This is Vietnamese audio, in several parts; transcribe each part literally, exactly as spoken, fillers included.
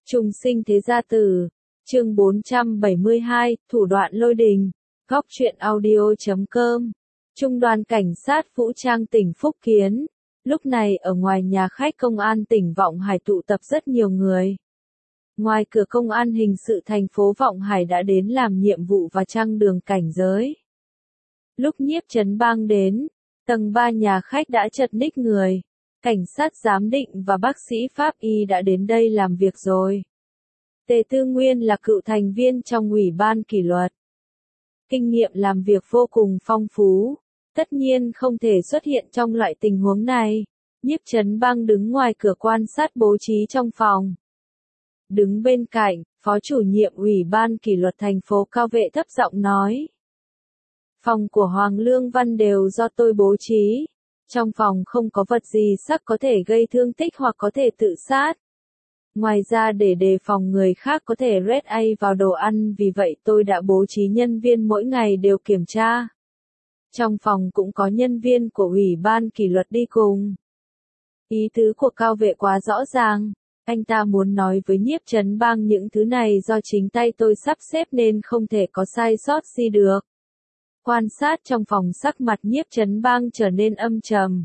Trùng sinh thế gia tử, chương bốn trăm bảy mươi hai, thủ đoạn lôi đình, góc truyện audio chấm com. Trung đoàn cảnh sát vũ trang tỉnh Phúc Kiến. Lúc này ở ngoài nhà khách công an tỉnh Vọng Hải tụ tập rất nhiều người. Ngoài cửa công an hình sự thành phố Vọng Hải đã đến làm nhiệm vụ và trăng đường cảnh giới. Lúc Nhiếp Trấn Bang đến, tầng ba nhà khách đã chật ních người. Cảnh sát giám định và bác sĩ pháp y đã đến đây làm việc rồi. Tề Tư Nguyên là cựu thành viên trong ủy ban kỷ luật. Kinh nghiệm làm việc vô cùng phong phú, tất nhiên không thể xuất hiện trong loại tình huống này. Nhiếp Trấn Bang đứng ngoài cửa quan sát bố trí trong phòng. Đứng bên cạnh, phó chủ nhiệm ủy ban kỷ luật thành phố Cao Vệ thấp giọng nói. Phòng của Hoàng Lương Văn đều do tôi bố trí. Trong phòng không có vật gì sắc có thể gây thương tích hoặc có thể tự sát. Ngoài ra để đề phòng người khác có thể rét ai vào đồ ăn, vì vậy tôi đã bố trí nhân viên mỗi ngày đều kiểm tra. Trong phòng cũng có nhân viên của ủy ban kỷ luật đi cùng. Ý tứ của Cao Vệ quá rõ ràng, anh ta muốn nói với Nhiếp Trấn Bang những thứ này do chính tay tôi sắp xếp nên không thể có sai sót gì được. Quan sát trong phòng sắc mặt Nhiếp Trấn Bang trở nên âm trầm.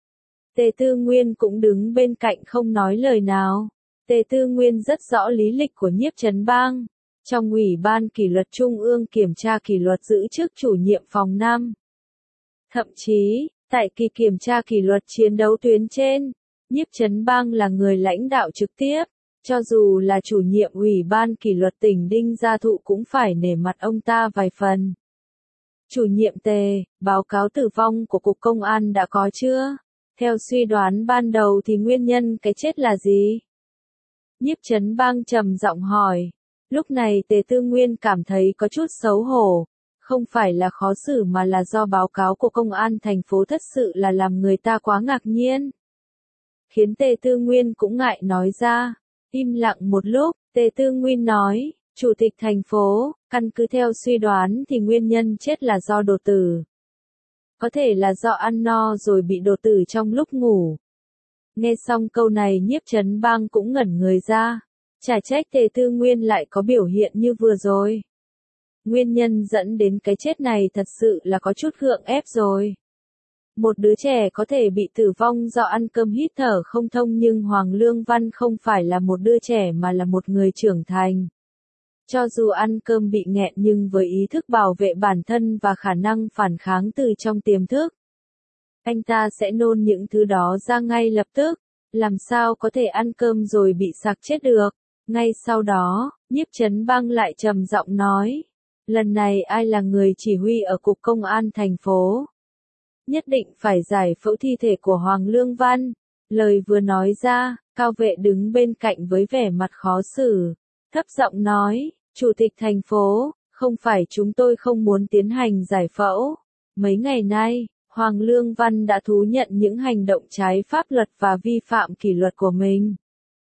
Tề Tư Nguyên cũng đứng bên cạnh không nói lời nào. Tề Tư Nguyên rất rõ lý lịch của Nhiếp Trấn Bang. Trong ủy ban kỷ luật trung ương kiểm tra kỷ luật giữ chức chủ nhiệm phòng năm. Thậm chí, tại kỳ kiểm tra kỷ luật chiến đấu tuyến trên, Nhiếp Trấn Bang là người lãnh đạo trực tiếp. Cho dù là chủ nhiệm ủy ban kỷ luật tỉnh Đinh Gia Thụ cũng phải nể mặt ông ta vài phần. Chủ nhiệm Tề, báo cáo tử vong của Cục Công an đã có chưa? Theo suy đoán ban đầu thì nguyên nhân cái chết là gì? Nhiếp Trấn Bang trầm giọng hỏi. Lúc này Tề Tư Nguyên cảm thấy có chút xấu hổ. Không phải là khó xử mà là do báo cáo của Công an thành phố thật sự là làm người ta quá ngạc nhiên. Khiến Tề Tư Nguyên cũng ngại nói ra. Im lặng một lúc, Tề Tư Nguyên nói. Chủ tịch thành phố, căn cứ theo suy đoán thì nguyên nhân chết là do đột tử. Có thể là do ăn no rồi bị đột tử trong lúc ngủ. Nghe xong câu này Nhiếp Trấn Bang cũng ngẩn người ra. Chả trách Tề Tư Nguyên lại có biểu hiện như vừa rồi. Nguyên nhân dẫn đến cái chết này thật sự là có chút gượng ép rồi. Một đứa trẻ có thể bị tử vong do ăn cơm hít thở không thông, nhưng Hoàng Lương Văn không phải là một đứa trẻ mà là một người trưởng thành. Cho dù ăn cơm bị nghẹn nhưng với ý thức bảo vệ bản thân và khả năng phản kháng từ trong tiềm thức, anh ta sẽ nôn những thứ đó ra ngay lập tức, làm sao có thể ăn cơm rồi bị sặc chết được. Ngay sau đó, Nhiếp Trấn Bang lại trầm giọng nói, lần này ai là người chỉ huy ở Cục Công an thành phố? Nhất định phải giải phẫu thi thể của Hoàng Lương Văn. Lời vừa nói ra, Cao Vệ đứng bên cạnh với vẻ mặt khó xử. Thấp giọng nói, Chủ tịch thành phố, không phải chúng tôi không muốn tiến hành giải phẫu. Mấy ngày nay, Hoàng Lương Văn đã thú nhận những hành động trái pháp luật và vi phạm kỷ luật của mình.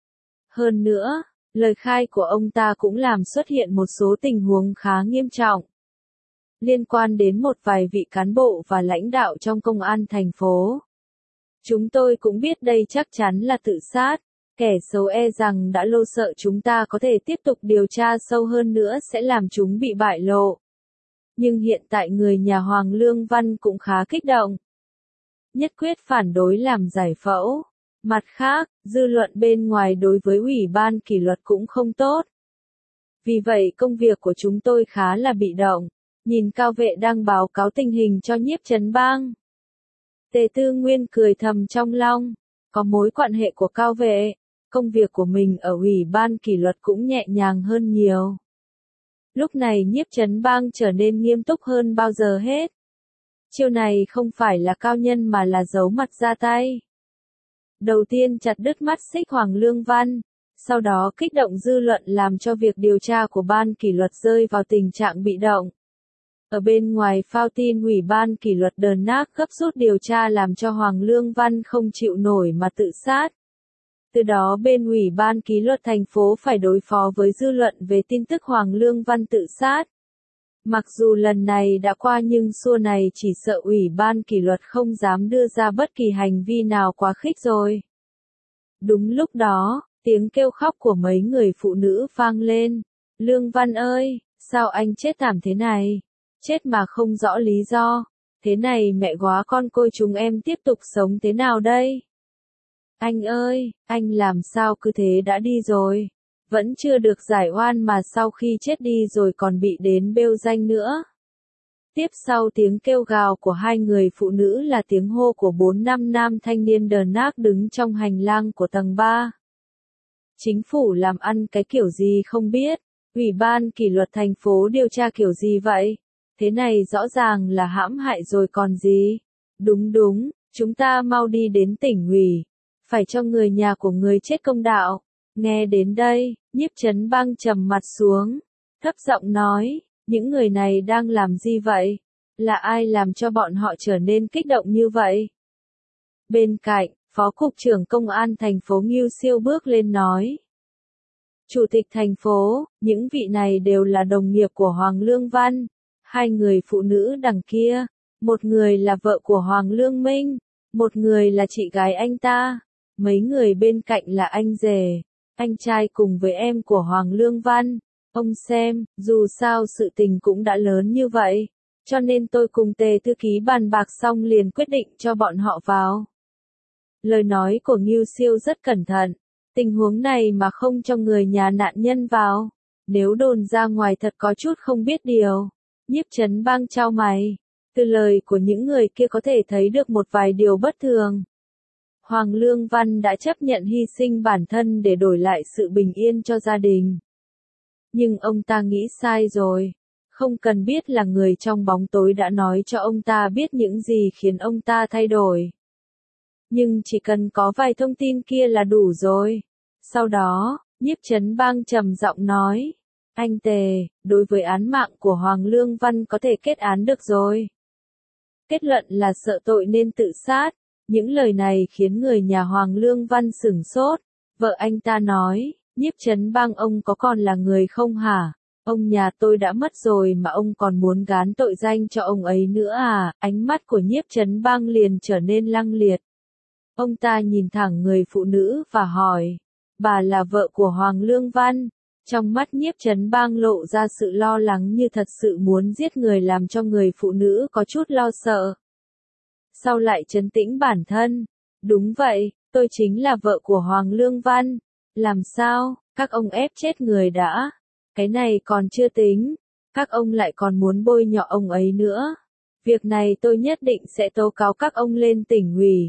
Hơn nữa, lời khai của ông ta cũng làm xuất hiện một số tình huống khá nghiêm trọng. Liên quan đến một vài vị cán bộ và lãnh đạo trong công an thành phố. Chúng tôi cũng biết đây chắc chắn là tự sát. Kẻ xấu e rằng đã lo sợ chúng ta có thể tiếp tục điều tra sâu hơn nữa sẽ làm chúng bị bại lộ. Nhưng hiện tại người nhà Hoàng Lương Văn cũng khá kích động. Nhất quyết phản đối làm giải phẫu. Mặt khác, dư luận bên ngoài đối với ủy ban kỷ luật cũng không tốt. Vì vậy công việc của chúng tôi khá là bị động. Nhìn Cao Vệ đang báo cáo tình hình cho Nhiếp Trấn Bang. Tề Tư Nguyên cười thầm trong lòng. Có mối quan hệ của Cao Vệ, công việc của mình ở ủy ban kỷ luật cũng nhẹ nhàng hơn nhiều. Lúc này Nhiếp Trấn Bang trở nên nghiêm túc hơn bao giờ hết. Chiêu này không phải là cao nhân mà là giấu mặt ra tay. Đầu tiên chặt đứt mắt xích Hoàng Lương Văn, sau đó kích động dư luận làm cho việc điều tra của ban kỷ luật rơi vào tình trạng bị động. Ở bên ngoài phao tin ủy ban kỷ luật đờn nác gấp rút điều tra làm cho Hoàng Lương Văn không chịu nổi mà tự sát. Từ đó bên ủy ban kỷ luật thành phố phải đối phó với dư luận về tin tức Hoàng Lương Văn tự sát. Mặc dù lần này đã qua nhưng xua này chỉ sợ ủy ban kỷ luật không dám đưa ra bất kỳ hành vi nào quá khích rồi. Đúng lúc đó, Tiếng kêu khóc của mấy người phụ nữ vang lên. Lương Văn ơi, sao anh chết thảm thế này? Chết mà không rõ lý do. Thế này mẹ góa con côi chúng em tiếp tục sống thế nào đây? Anh ơi, anh làm sao cứ thế đã đi rồi? Vẫn chưa được giải oan mà sau khi chết đi rồi còn bị đến bêu danh nữa. Tiếp sau tiếng kêu gào của hai người phụ nữ là tiếng hô của bốn năm nam thanh niên đờ nác đứng trong hành lang của tầng ba. Chính phủ làm ăn cái kiểu gì không biết, Ủy ban kỷ luật thành phố điều tra kiểu gì vậy? Thế này rõ ràng là hãm hại rồi còn gì? Đúng đúng, chúng ta mau đi đến tỉnh ủy, phải cho người nhà của người chết công đạo. Nghe đến đây, Nhiếp Chấn Bang trầm mặt xuống, thấp giọng nói, những người này đang làm gì vậy? Là ai làm cho bọn họ trở nên kích động như vậy? Bên cạnh, Phó Cục trưởng Công an thành phố Ngưu Siêu bước lên nói. Chủ tịch thành phố, những vị này đều là đồng nghiệp của Hoàng Lương Văn. Hai người phụ nữ đằng kia, một người là vợ của Hoàng Lương Minh, một người là chị gái anh ta. Mấy người bên cạnh là anh rể, anh trai cùng với em của Hoàng Lương Văn. Ông xem, dù sao sự tình cũng đã lớn như vậy, cho nên tôi cùng Tề thư ký bàn bạc xong liền quyết định cho bọn họ vào. Lời nói của Ngưu Siêu rất cẩn thận, tình huống này mà không cho người nhà nạn nhân vào, nếu đồn ra ngoài thật có chút không biết điều. Nhiếp Chấn Bang chau mày, từ lời của những người kia có thể thấy được một vài điều bất thường. Hoàng Lương Văn đã chấp nhận hy sinh bản thân để đổi lại sự bình yên cho gia đình. Nhưng ông ta nghĩ sai rồi, không cần biết là người trong bóng tối đã nói cho ông ta biết những gì khiến ông ta thay đổi. Nhưng chỉ cần có vài thông tin kia là đủ rồi. Sau đó, Nhiếp Chấn Bang trầm giọng nói, anh Tề, đối với án mạng của Hoàng Lương Văn có thể kết án được rồi. Kết luận là sợ tội nên tự sát. Những lời này khiến người nhà Hoàng Lương Văn sửng sốt. Vợ anh ta nói, Nhiếp Chấn Bang ông có còn là người không hả? Ông nhà tôi đã mất rồi mà ông còn muốn gán tội danh cho ông ấy nữa à? Ánh mắt của Nhiếp Chấn Bang liền trở nên lăng liệt. Ông ta nhìn thẳng người phụ nữ và hỏi, bà là vợ của Hoàng Lương Văn. Trong mắt Nhiếp Chấn Bang lộ ra sự lo lắng như thật sự muốn giết người, làm cho người phụ nữ có chút lo sợ. Sau lại trấn tĩnh bản thân. Đúng vậy, tôi chính là vợ của Hoàng Lương Văn. Làm sao, các ông ép chết người đã. Cái này còn chưa tính. Các ông lại còn muốn bôi nhọ ông ấy nữa. Việc này tôi nhất định sẽ tố cáo các ông lên tỉnh ủy.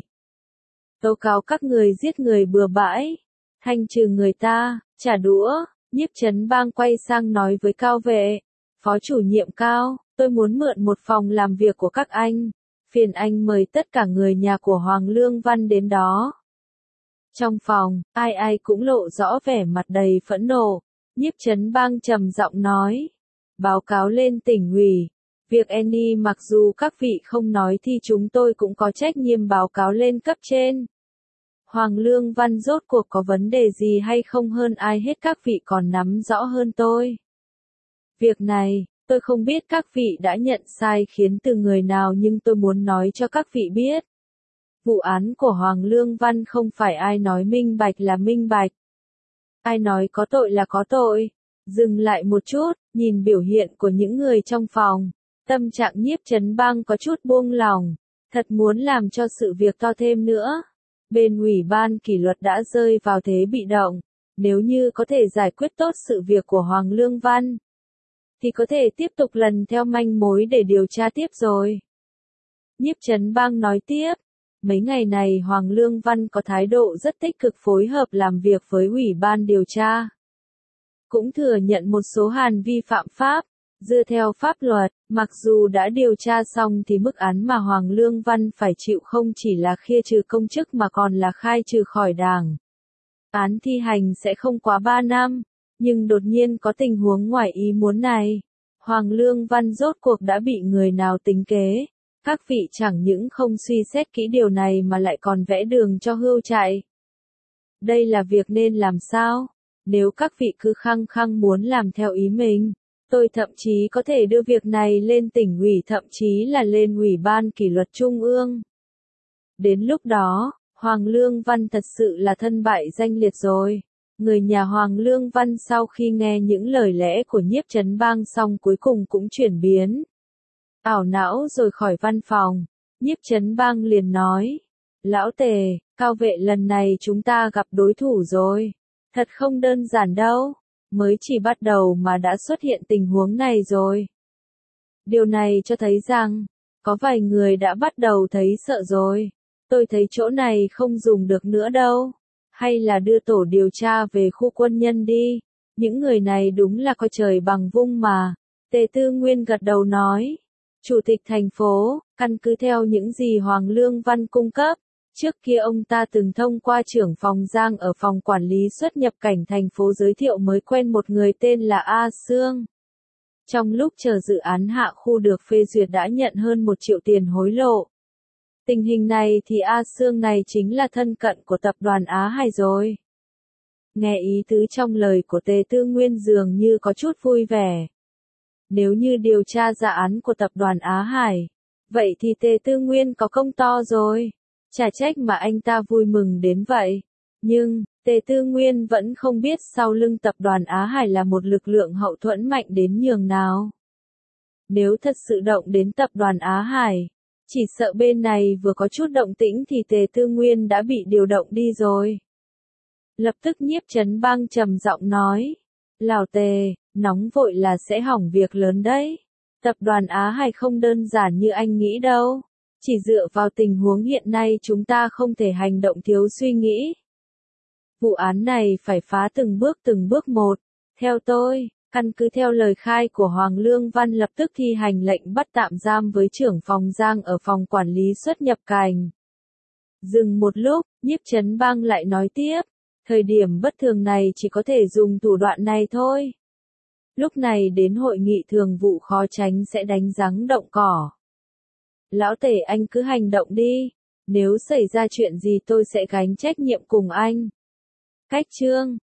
Tố cáo các người giết người bừa bãi. Thanh trừ người ta, trả đũa. Nhiếp Chấn Bang quay sang nói với Cao Vệ. Phó chủ nhiệm Cao, tôi muốn mượn một phòng làm việc của các anh. Phiền anh mời tất cả người nhà của Hoàng Lương Văn đến đó. Trong phòng, ai ai cũng lộ rõ vẻ mặt đầy phẫn nộ. Nhiếp Chấn Bang trầm giọng nói. Báo cáo lên tỉnh ủy. Việc Annie mặc dù các vị không nói thì chúng tôi cũng có trách nhiệm báo cáo lên cấp trên. Hoàng Lương Văn rốt cuộc có vấn đề gì hay không hơn ai hết các vị còn nắm rõ hơn tôi. Việc này, tôi không biết các vị đã nhận sai khiến từ người nào nhưng tôi muốn nói cho các vị biết. Vụ án của Hoàng Lương Văn không phải ai nói minh bạch là minh bạch. Ai nói có tội là có tội. Dừng lại một chút, nhìn biểu hiện của những người trong phòng. Tâm trạng Nhiếp Chấn Bang có chút buông lỏng. Thật muốn làm cho sự việc to thêm nữa. Bên Ủy ban kỷ luật đã rơi vào thế bị động. Nếu như có thể giải quyết tốt sự việc của Hoàng Lương Văn, thì có thể tiếp tục lần theo manh mối để điều tra tiếp rồi. Nhiếp Chấn Bang nói tiếp, mấy ngày này Hoàng Lương Văn có thái độ rất tích cực phối hợp làm việc với Ủy ban điều tra. Cũng thừa nhận một số hàn vi phạm pháp, dựa theo pháp luật, mặc dù đã điều tra xong thì mức án mà Hoàng Lương Văn phải chịu không chỉ là khia trừ công chức mà còn là khai trừ khỏi đảng. Án thi hành sẽ không quá ba năm. Nhưng đột nhiên có tình huống ngoài ý muốn này. Hoàng Lương Văn rốt cuộc đã bị người nào tính kế. Các vị chẳng những không suy xét kỹ điều này mà lại còn vẽ đường cho hươu chạy. Đây là việc nên làm sao? Nếu các vị cứ khăng khăng muốn làm theo ý mình, tôi thậm chí có thể đưa việc này lên tỉnh ủy, thậm chí là lên Ủy ban kỷ luật Trung ương. Đến lúc đó, Hoàng Lương Văn thật sự là thân bại danh liệt rồi. Người nhà Hoàng Lương Văn sau khi nghe những lời lẽ của Nhiếp Chấn Bang xong cuối cùng cũng chuyển biến. Ảo não rồi khỏi văn phòng, Nhiếp Chấn Bang liền nói. Lão Tề, Cao Vệ lần này chúng ta gặp đối thủ rồi. Thật không đơn giản đâu, mới chỉ bắt đầu mà đã xuất hiện tình huống này rồi. Điều này cho thấy rằng, có vài người đã bắt đầu thấy sợ rồi. Tôi thấy chỗ này không dùng được nữa đâu. Hay là đưa tổ điều tra về khu quân nhân đi. Những người này đúng là coi trời bằng vung mà. Tề Tư Nguyên gật đầu nói. Chủ tịch thành phố, căn cứ theo những gì Hoàng Lương Văn cung cấp. Trước kia ông ta từng thông qua trưởng phòng Giang ở phòng quản lý xuất nhập cảnh thành phố giới thiệu mới quen một người tên là A Sương. Trong lúc chờ dự án hạ khu được phê duyệt đã nhận hơn một triệu tiền hối lộ. Tình hình này thì A Sương này chính là thân cận của tập đoàn Á Hải rồi. Nghe ý tứ trong lời của Tề Tư Nguyên dường như có chút vui vẻ. Nếu như điều tra ra án của tập đoàn Á Hải, vậy thì Tề Tư Nguyên có công to rồi. Chả trách mà anh ta vui mừng đến vậy. Nhưng, Tề Tư Nguyên vẫn không biết sau lưng tập đoàn Á Hải là một lực lượng hậu thuẫn mạnh đến nhường nào. Nếu thật sự động đến tập đoàn Á Hải, chỉ sợ bên này vừa có chút động tĩnh thì Tề Tư Nguyên đã bị điều động đi rồi. Lập tức Nhiếp Chấn Bang trầm giọng nói. Lào Tề, nóng vội là sẽ hỏng việc lớn đấy. Tập đoàn Á Hải không đơn giản như anh nghĩ đâu. Chỉ dựa vào tình huống hiện nay chúng ta không thể hành động thiếu suy nghĩ. Vụ án này phải phá từng bước từng bước một. Theo tôi, căn cứ theo lời khai của Hoàng Lương Văn lập tức thi hành lệnh bắt tạm giam với trưởng phòng Giang ở phòng quản lý xuất nhập cảnh. Dừng một lúc, Nhiếp Chấn Bang lại nói tiếp. Thời điểm bất thường này chỉ có thể dùng thủ đoạn này thôi. Lúc này đến hội nghị thường vụ khó tránh sẽ đánh giáng động cỏ. Lão Tề anh cứ hành động đi. Nếu xảy ra chuyện gì tôi sẽ gánh trách nhiệm cùng anh. Cách chương